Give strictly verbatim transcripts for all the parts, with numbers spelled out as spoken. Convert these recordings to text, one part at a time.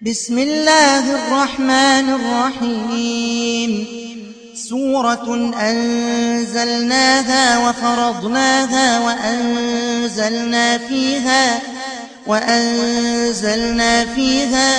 بسم الله الرحمن الرحيم سورة أنزلناها وفرضناها وأنزلنا فيها وأنزلنا فيها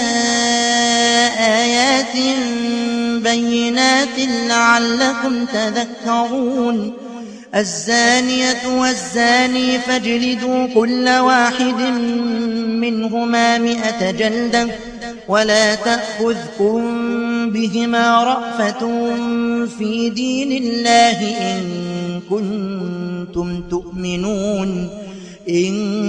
آيات بينات لعلكم تذكرون الزانية والزاني فاجلدوا كل واحد منهما مئة جلدة ولا تأخذكم بهما رأفة في دين الله إن كنتم تؤمنون إن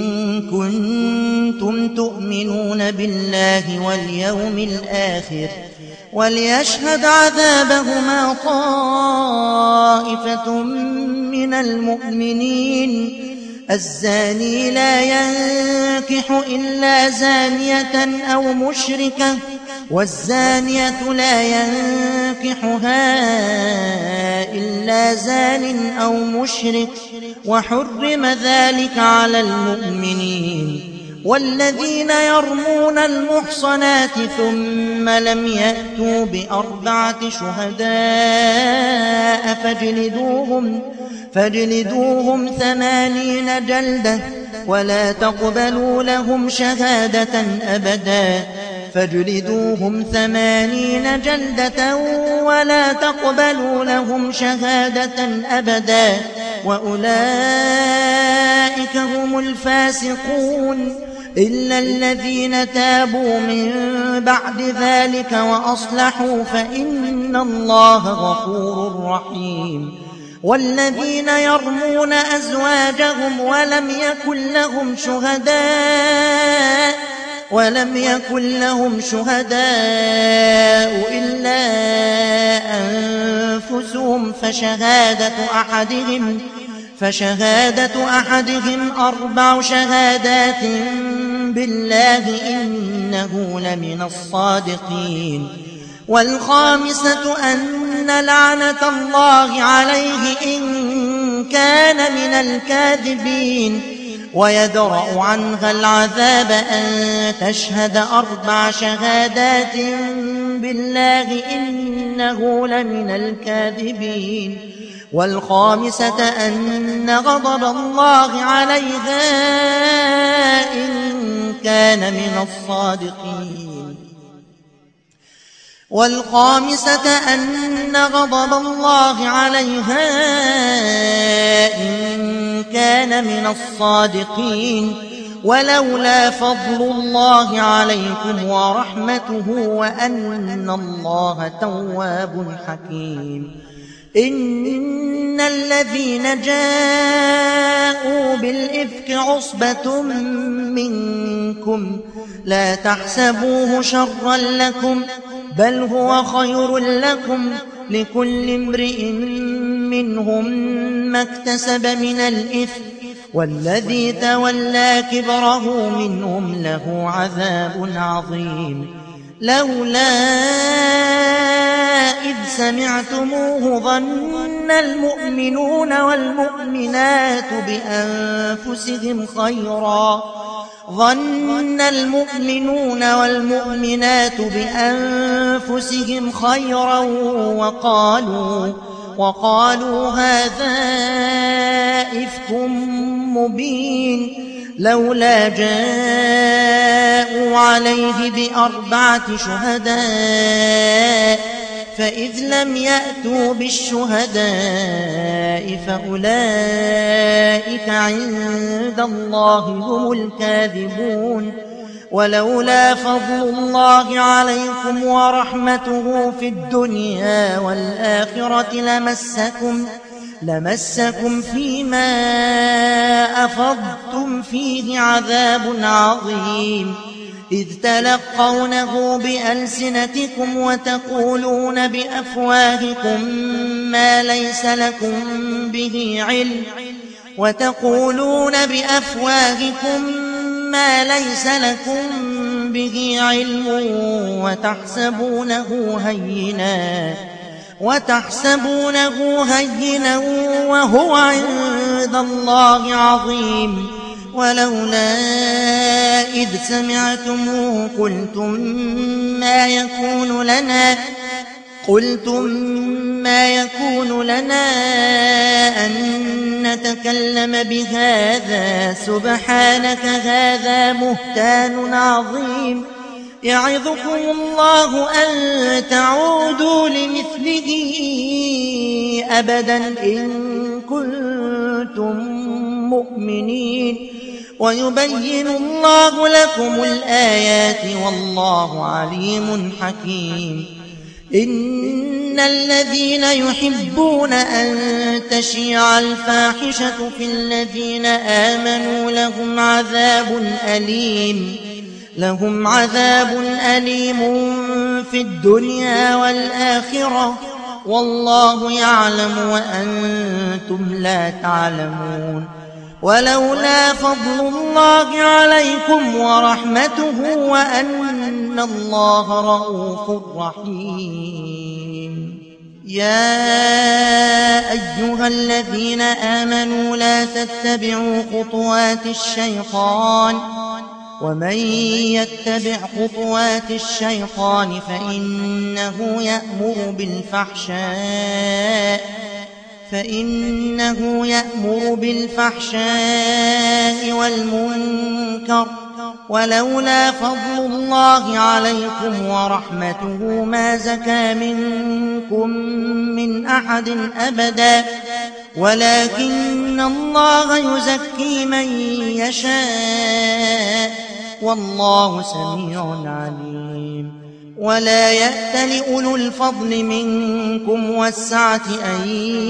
كنتم تؤمنون بالله واليوم الآخر وليشهد عذابهما طائفة من المؤمنين الزاني لا ينكح إلا زانية أو مشركة والزانية لا ينكحها إلا زان أو مشرك وحرم ذلك على المؤمنين والذين يرمون المحصنات ثم لم يأتوا بأربعة شهداء فاجلدوهم فاجلدوهم ثمانين جلدة ولا تقبلوا لهم شهادة أبدا فاجلدوهم ثمانين جلدة ولا تقبلوا لهم شهادة أبدا وأولئك هم الفاسقون إلا الذين تابوا من بعد ذلك وأصلحوا فإن الله غفور رحيم والذين يرمون أزواجهم ولم يكن لهم شهداء ولم يكن لهم شهداء إلا أنفسهم فشهادة أحدهم فشهادة أحدهم أربع شهادات بالله إنه لمن الصادقين والخامسة أن لعنة الله عليه إن كان من الكاذبين ويدرأ عنها العذاب أن تشهد أربع شهادات بالله إنه لمن الكاذبين والخامسة أن غضب الله عليها إن كان من الصادقين والخامسة أن غضب الله عليها إن كان من الصادقين ولولا فضل الله عليكم ورحمته وأن الله تواب حكيم إن الذين جاءوا بالإفك عصبة منكم لا تحسبوه شرا لكم بل هو خير لكم لكل امرئ منهم ما اكتسب من الإثم والذي تولى كبره منهم له عذاب عظيم لولا إذ سمعتموه ظن المؤمنون والمؤمنات بأنفسهم خيرا ظن المؤمنون والمؤمنات بأنفسهم خيرا وقالوا وقالوا هذا إفك مبين لولا جاءوا عليه بأربعة شهداء فإذ لم يأتوا بالشهداء فأولئك عند الله هم الكاذبون ولولا فضل الله عليكم ورحمته في الدنيا والآخرة لمسكم لمسكم فيما أفضتم فيه عذاب عظيم إذ تلقونه بألسنتكم وتقولون بأفواهكم ما ليس لكم به علم وتقولون بأفواهكم ما ليس لكم به علم وتحسبونه هينا وتحسبونه هينا وهو عند الله عظيم ولولا إذ سمعتموه قلتم ما يكون لنا قلتم ما يكون لنا أن نتكلم بهذا سبحانك هذا بهتان عظيم يعظكم الله أن تعودوا لمثله أبدا إن كنتم مؤمنين ويبين الله لكم الآيات والله عليم حكيم إن الذين يحبون أن تشيع الفاحشة في الذين آمنوا لهم عذاب أليم لهم عذاب أليم في الدنيا والآخرة والله يعلم وأنتم لا تعلمون ولولا فضل الله عليكم ورحمته وأن الله رؤوف رحيم يا أيها الذين آمنوا لا تتبعوا خطوات الشيطان ومن يتبع خطوات الشيطان فإنه يأمر بالفحشاء فإنه يأمر بالفحشاء والمنكر ولولا فضل الله عليكم ورحمته ما زكى منكم من أحد أبدا ولكن الله يزكي من يشاء والله سميع عليم ولا يأت لأولو الفضل منكم والسعة أن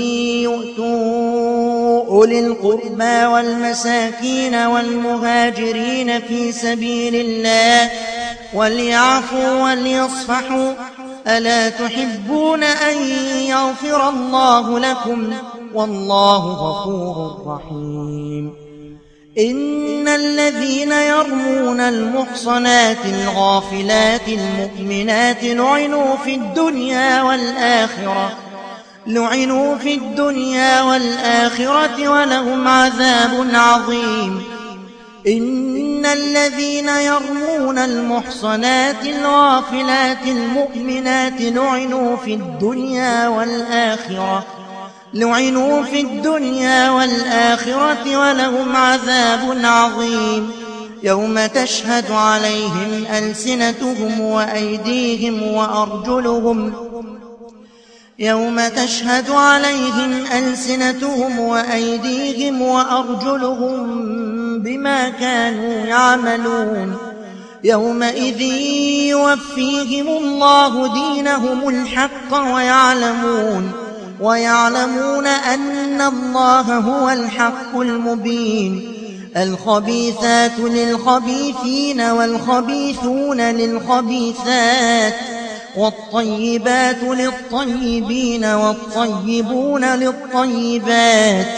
يؤتوا أولي القربى والمساكين والمهاجرين في سبيل الله وليعفوا وليصفحوا ألا تحبون أن يغفر الله لكم والله غفور رحيم إن الذين يرمون المحصنات الغافلات المؤمنات لعنوا في الدنيا والآخرة لعنوا في الدنيا والآخرة ولهم عذاب عظيم إن الذين يرمون المحصنات الغافلات المؤمنات لعنوا في الدنيا والآخرة لعنوا في الدنيا والآخرة ولهم عذاب عظيم يوم تشهد عليهم ألسنتهم وأيديهم وأرجلهم يوم تشهد عليهم ألسنتهم وأيديهم وأرجلهم بما كانوا يعملون يومئذ يوفيهم الله دينهم الحق ويعلمون ويعلمون أن الله هو الحق المبين الخبيثات للخبيثين والخبيثون للخبيثات والطيبات للطيبين والطيبون للطيبات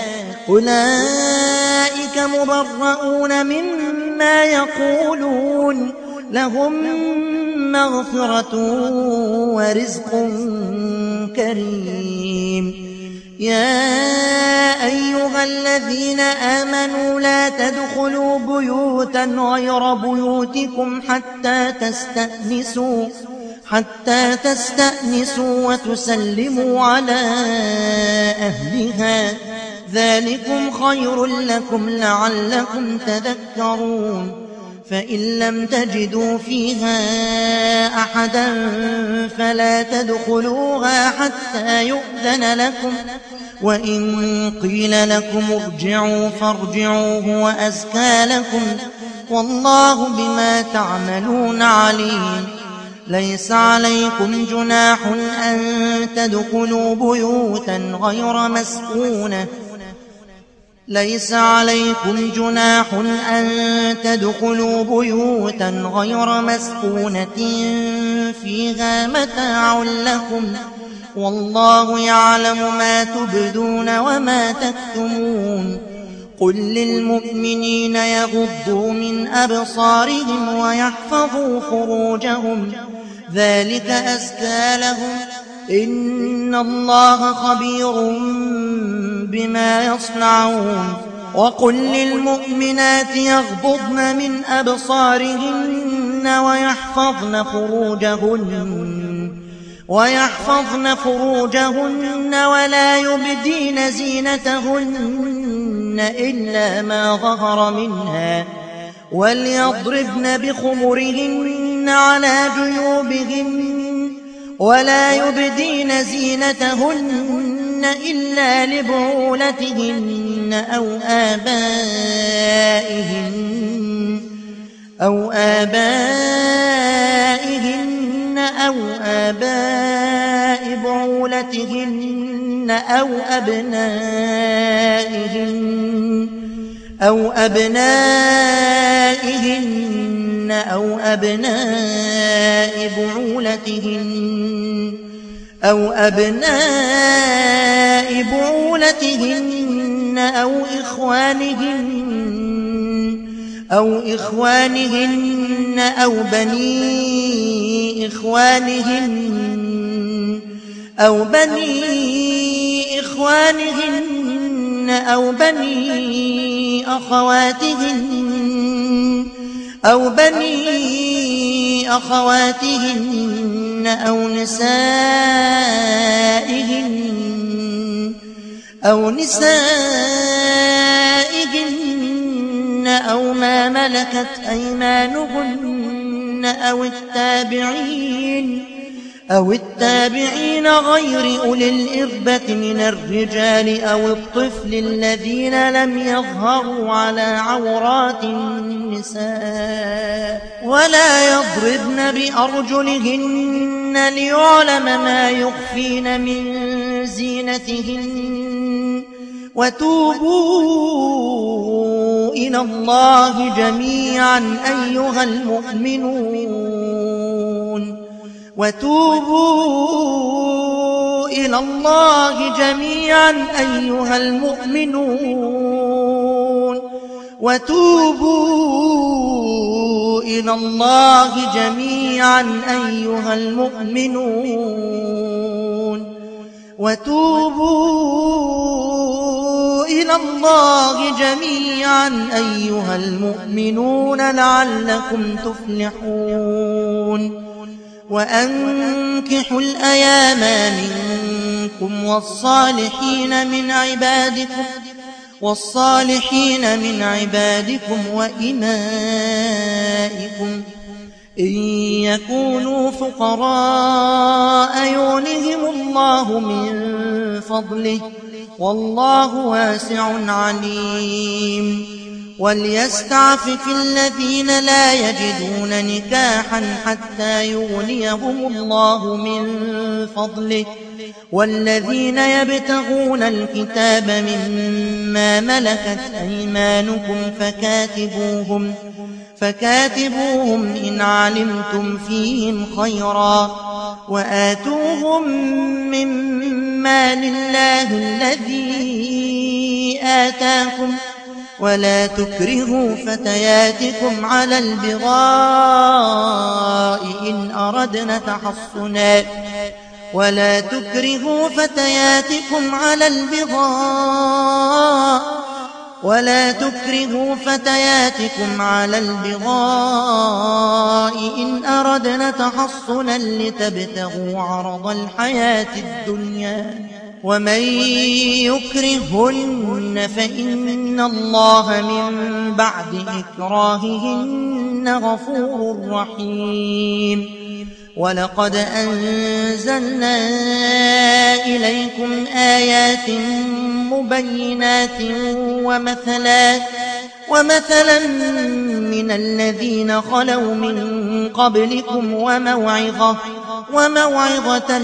أولئك مبرؤون مما يقولون لهم مغفرة ورزق كريم يا أيها الذين آمنوا لا تدخلوا بيوتا غير بيوتكم حتى تستأنسوا حتى تستأنسوا وتسلموا على أهلها ذلكم خير لكم لعلكم تذكرون فإن لم تجدوا فيها أحدا فلا تدخلوها حتى يؤذن لكم وإن قيل لكم ارجعوا فارجعوا هو أزكى لكم والله بما تعملون عليم ليس عليكم جناح أن تدخلوا بيوتا غير مسكونة ليس عليكم جناح أن تدخلوا بيوتا غير مسكونة فيها متاع لكم والله يعلم ما تبدون وما تكتمون قل للمؤمنين يغضوا من أبصارهم ويحفظوا فروجهم ذلك أزكى لهم إن الله خبير بما يصنعون وقل للمؤمنات يغضضن من أبصارهن ويحفظن فروجهن ويحفظن فروجهن ولا يبدين زينتهن إلا ما ظهر منها وليضربن بخمرهن على جيوبهن ولا يبدين زينتهن إلا لبعولتهن أو آبائهن أو آبائهن أو آباء بعولتهن أو أبنائهن أو أبنائهن أو أبناء بعولتهن أو أبناء بعولتهن أو إخوانهن أو إخوانهن أو بني إخوانهن أو بني إخوانهن أو بني أخواتهن أو بني أخواتهن أو نسائهن أو نسائهن أو ما ملكت أيمانهن أو التابعين أو التابعين غير أولي الإربة من الرجال أو الطفل الذين لم يظهروا على عورات النساء ولا يضربن بأرجلهن ليعلم ما يخفين من زينتهن وتوبوا إلى الله جميعا أيها المؤمنون وتوبوا إلى الله جميعا أيها المؤمنون وتوبوا إلى الله جميعا أيها المؤمنون وتوبوا إلى الله جميعا أيها المؤمنون لعلكم تفلحون وأنكحوا الأيام منكم والصالحين من عبادكم والصالحين من عبادكم وإمائكم إن يكونوا فقراء يغنهم الله من فضله والله واسع عليم وليستعفف الذين لا يجدون نكاحا حتى يغنيهم الله من فضله والذين يبتغون الكتاب مما ملكت أيمانكم فكاتبوهم فكاتبوهم إن علمتم فيهم خيرا وآتوهم مما لله الذي آتاكم ولا تكرهوا فتياتكم على البغاء إن أردنا تحصنا ولا تكرهوا فتياتكم على البغاء ولا تكرهوا فتياتكم على البغاء إن أردنا تحصنا لتبتغوا عرض الحياة الدنيا ومن يكرهن فإن الله من بعد إكراههن غفور رحيم ولقد أنزلنا إليكم آيات مبينات ومثلا ومثلا من الذين خلوا من قبلكم وموعظة وموعظة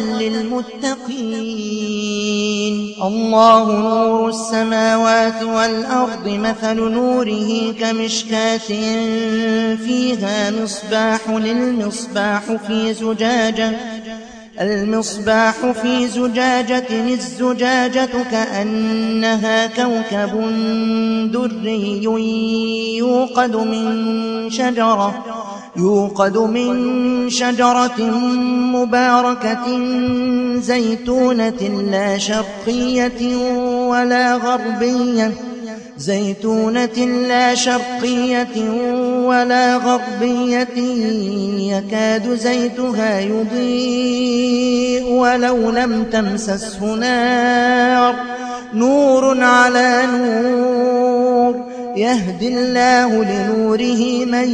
للمتقين الله نور السماوات والأرض مثل نوره كمشكاة فيها مصباح للمصباح في زجاجة المصباح في زجاجة الزجاجة كأنها كوكب دري يوقد من شجرة يوقد من شجرة مباركة زيتونة لا شرقية ولا غربية زيتونة لا شرقية ولا غربية يكاد زيتها يضيء ولو لم تمسسه نار نور على نور يهدي الله لنوره من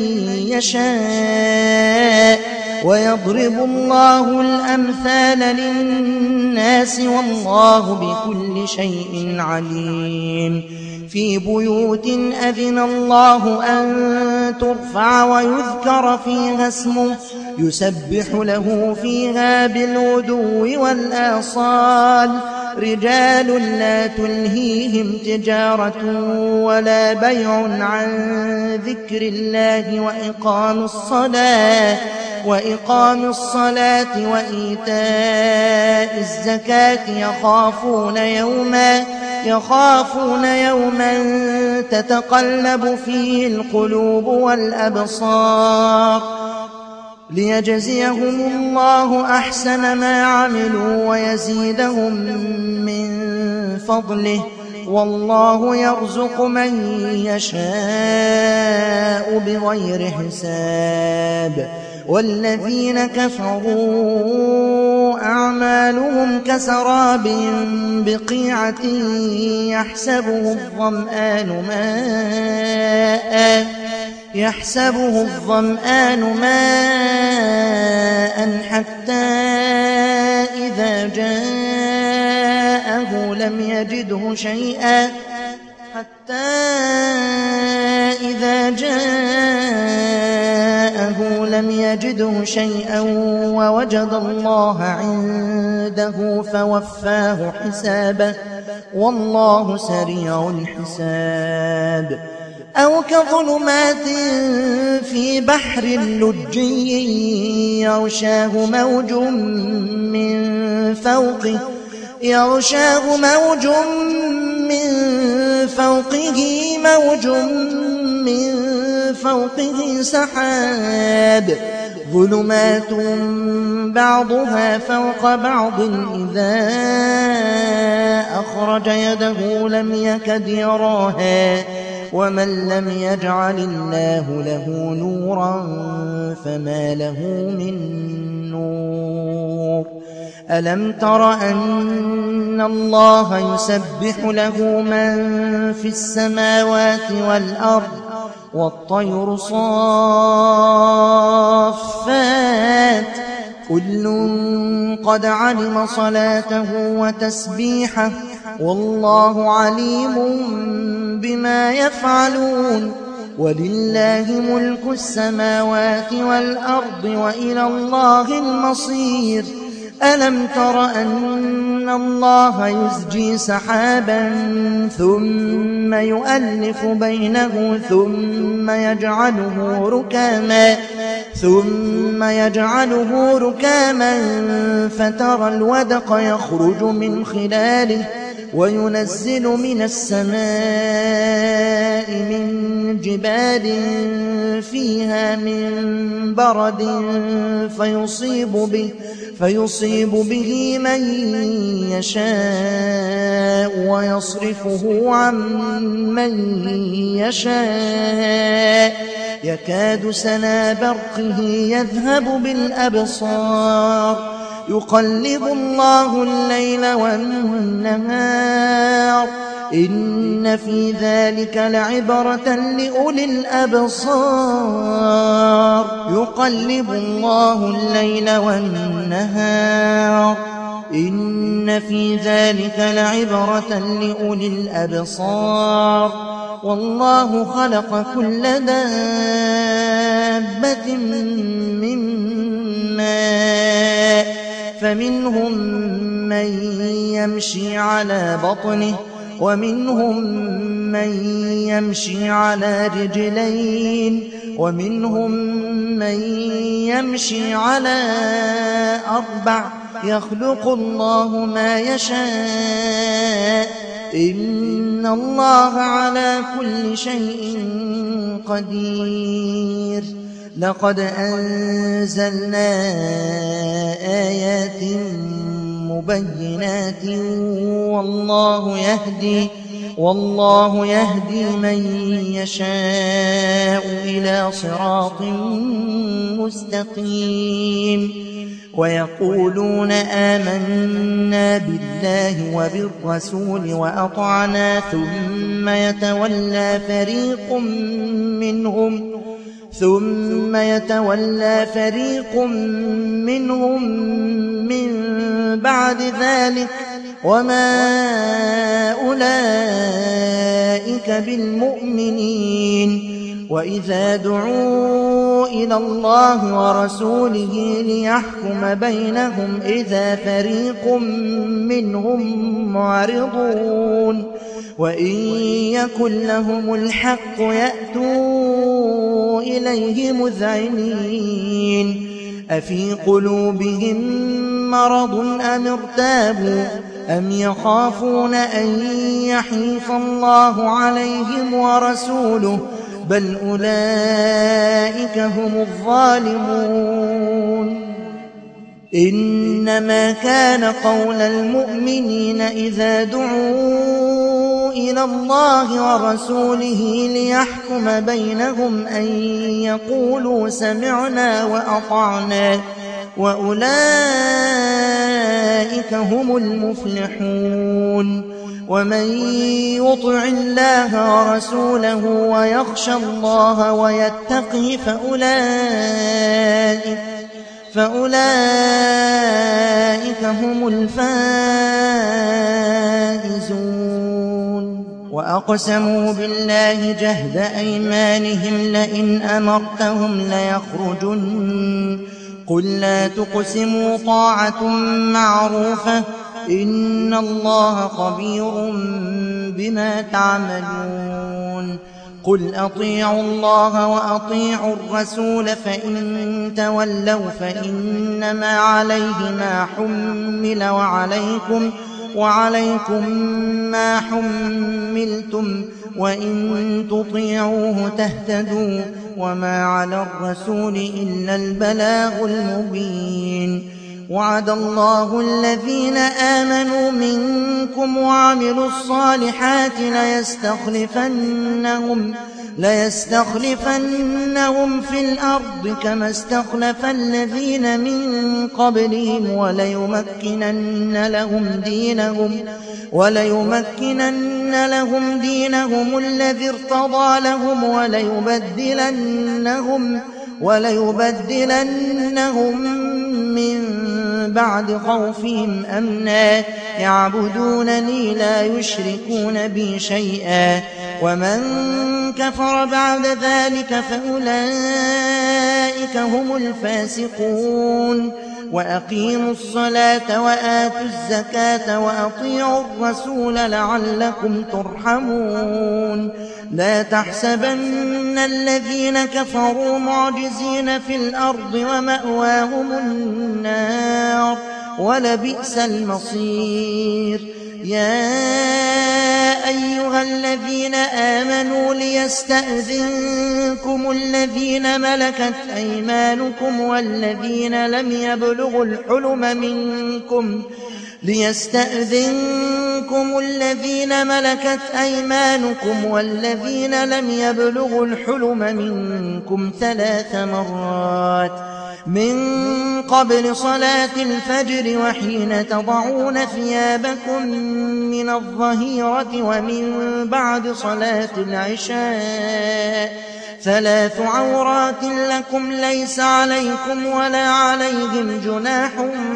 يشاء ويضرب الله الأمثال للناس والله بكل شيء عليم في بيوت أذن الله أن ترفع ويذكر فيها اسمه يسبح له فيها بالغدو والآصال رجال لا تلهيهم تجارة ولا بيع عن ذكر الله وإقام الصلاة وإقام الصلاة وإيتاء الزكاة يخافون يوما يخافون يوما تتقلب فيه القلوب والأبصار ليجزيهم الله أحسن ما عملوا ويزيدهم من فضله والله يرزق من يشاء بغير حساب والذين كفروا أعمالهم كسراب بقيعة يحسبه الظمآن ماء يحسبه الظمآن ماء حتى إذا جاءه لم يجده شيئا حتى إذا جاءه لم يجده شيئا ووجد الله عنده فوفاه حسابه والله سريع الحساب أو كظلمات في بحر لجي يغشاه موج من فوقه يغشاه موج من فوقه موج من فوقه سحاب ظلمات بعضها فوق بعض إذا أخرج يده لم يكد يراها ومن لم يجعل الله له نورا فما له من نور ألم تر أن الله يسبح له من في السماوات والأرض والطير صافات كل قد علم صلاته وتسبيحه والله عليم بما يفعلون ولله ملك السماوات والأرض وإلى الله المصير ألم تر أن الله يزجي سحابا ثم يؤلف بينه ثم يجعله ركاما ثم يجعله ركاما فترى الودق يخرج من خلاله وينزل من السماء من جبال فيها من برد فيصيب به, فيصيب به من يشاء ويصرفه عن من يشاء يكاد سنا برقه يذهب بالأبصار يقلب الله الليل والنهار إن في ذلك لعبرة لأولي الأبصار يقلب الله الليل والنهار إن في ذلك لعبرة لأولي الأبصار والله خلق كل دابة من ماء فمنهم من يمشي على بطنه ومنهم من يمشي على رجلين ومنهم من يمشي على أربع يخلق الله ما يشاء إن الله على كل شيء قدير لقد أنزلنا آيات مبينات والله يهدي والله يهدي من يشاء إلى صراط مستقيم ويقولون آمنا بالله وبالرسول وأطعنا ثم يتولى فريق منهم ثم يتولى فريق منهم من بعد ذلك وما أولئك بالمؤمنين وإذا دعوا إلى الله ورسوله ليحكم بينهم إذا فريق منهم معرضون وإن يكن لهم الحق يأتوا إليه مذعنين أفي قلوبهم مرض أم ارتابوا أم يخافون أن يحيف الله عليهم ورسوله بل أولئك هم الظالمون إنما كان قول المؤمنين إذا دعوا إلى الله ورسوله ليحكم بينهم أن يقولوا سمعنا وأطعنا وأولئك هم المفلحون ومن يطع الله ورسوله ويخشى الله ويتقه فأولئك فأولئك هم الفائزون وأقسموا بالله جهد أيمانهم لئن أمرتهم ليخرجن قل لا تقسموا طاعة معروفة إن الله خبير بما تعملون قل أطيعوا الله وأطيعوا الرسول فإن تولوا فإنما عليه ما حمل وعليكم وعليكم ما حملتم وإن تطيعوه تهتدوا وما على الرسول إلا البلاغ المبين وعد الله الذين آمنوا منكم وعملوا الصالحات ليستخلفنهم ليستخلفنهم في الأرض كما استخلف الذين من قبلهم وليمكنن لهم دينهم وليمكنن لهم دينهم الذي ارتضى لهم وليبدلنهم وليبدلنهم من بعد خوفهم أمنا يعبدونني لا يشركون بي شيئا ومن كفر بعد ذلك فأولئك هم الفاسقون وأقيموا الصلاة وآتوا الزكاة وأطيعوا الرسول لعلكم ترحمون لا تحسبن الذين كفروا معجزين في الأرض ومأواهم النار ولبئس المصير يا أيها الذين آمنوا ليستأذنكم الذين ملكت أيمانكم والذين لم يبلغوا الحلم منكم ليستأذنكم الذين ملكت أيمانكم والذين لم يبلغوا الحلم منكم ثلاث مرات من قبل صلاة الفجر وحين تضعون ثيابكم من الظهيرة ومن بعد صلاة العشاء ثلاث عورات لكم ليس عليكم ولا عليهم جناح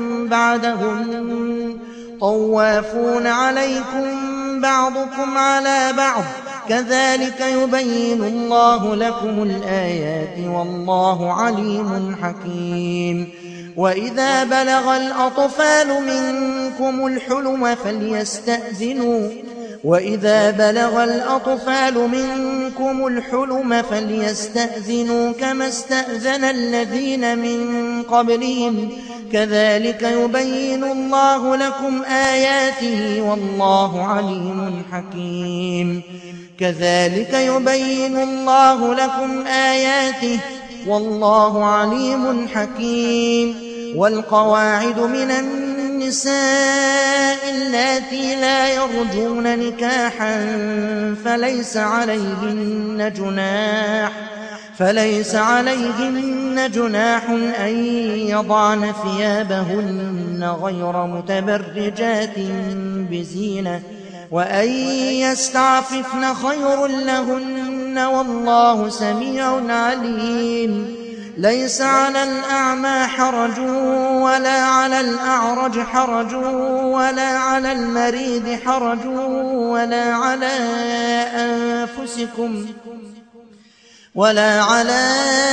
بعدهم طوافون عليكم بعضكم على بعض كذلك يبين الله لكم الآيات والله عليم حكيم وإذا بلغ الأطفال منكم الحلم فليستأذنوا وإذا بلغ الأطفال منكم الحلم فليستأذنوا كما استأذن الذين من قبلهم كذلك يبين الله لكم آياته والله عليم حكيم كذلك يبين الله لكم آياته والله عليم حكيم والقواعد من النساء اللاتي لا يرجون نكاحا فليس عليهن جناح فليس عليهن جناح أن يضعن ثيابهن غير متبرجات بزينة وأن يستعففن خير لهن والله سميع عليم. ليس على الأعمى حرج ولا على الأعرج حرج ولا على المريض حرج ولا على أنفسكم ولا على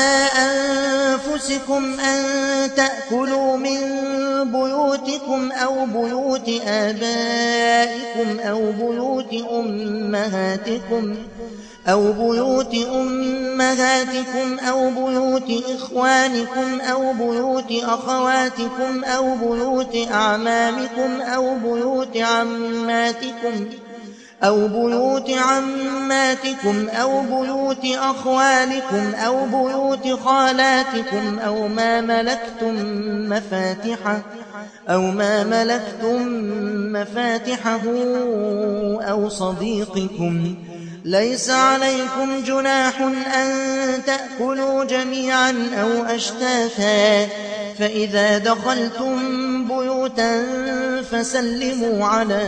أنفسكم أن تأكلوا من بيوتكم أو بيوت آبائكم أو بيوت أمهاتكم أو بيوت أمهاتكم أو بيوت إخوانكم أو بيوت أخواتكم أو بيوت أعمامكم أو بيوت عماتكم أو بيوت عماتكم أو بيوت أخوالكم أو بيوت خالاتكم أو ما ملكتم مفاتحه أو ما ملكتم مفاتحه أو صديقكم. ليس عليكم جناح أن تأكلوا جميعا أو أشتاتا فإذا دخلتم بيوتا فسلموا على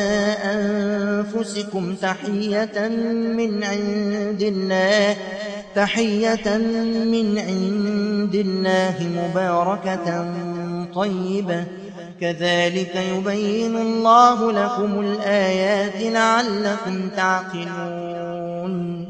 أنفسكم تحية من عند الله تحية من عند الله مباركة طيبة كذلك يبين الله لكم الآيات لعلكم تعقلون.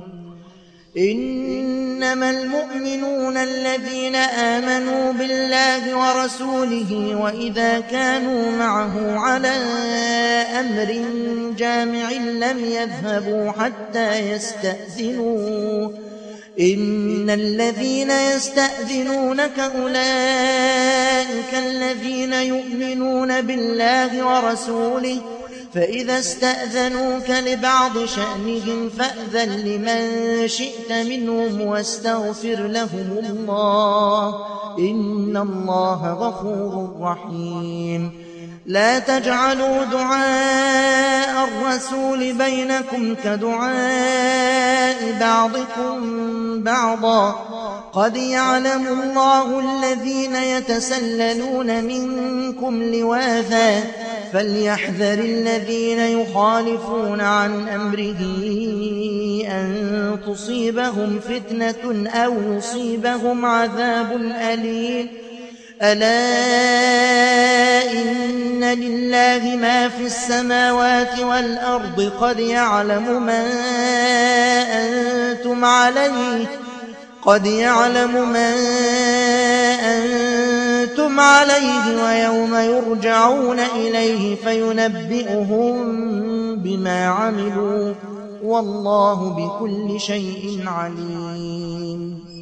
إنما المؤمنون الذين آمنوا بالله ورسوله وإذا كانوا معه على أمر جامع لم يذهبوا حتى يستأذنوه إن الذين يستأذنونك أولئك الذين يؤمنون بالله ورسوله فإذا استأذنوك لبعض شأنهم فأذن لمن شئت منهم واستغفر لهم الله إن الله غفور رحيم. لا تجعلوا دعاء الرسول بينكم كدعاء بعضكم بعضا قد يعلم الله الذين يتسللون منكم لواذا فليحذر الذين يخالفون عن أمره أن تصيبهم فتنة أو يصيبهم عذاب أليم. ألا إن لله ما في السماوات والأرض قد يعلم ما أنتم عليه قد يعلم ما أنتم عليه ويوم يرجعون إليه فينبئهم بما عملوا والله بكل شيء عليم.